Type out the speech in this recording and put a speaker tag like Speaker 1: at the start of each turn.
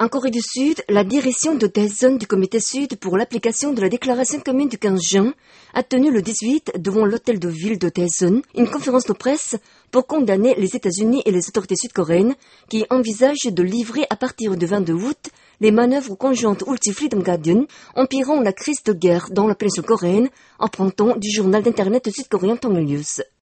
Speaker 1: En Corée du Sud, la direction de Daejeon du Comité Sud pour l'application de la déclaration commune du 15 juin a tenu le 18 devant l'hôtel de ville de Daejeon une conférence de presse pour condamner les États-Unis et les autorités sud-coréennes qui envisagent de livrer à partir du 22 août les manœuvres conjointes Ulti Freedom Guardian, empirant la crise de guerre dans la péninsule coréenne, empruntant du journal d'internet sud-coréen Tongue News.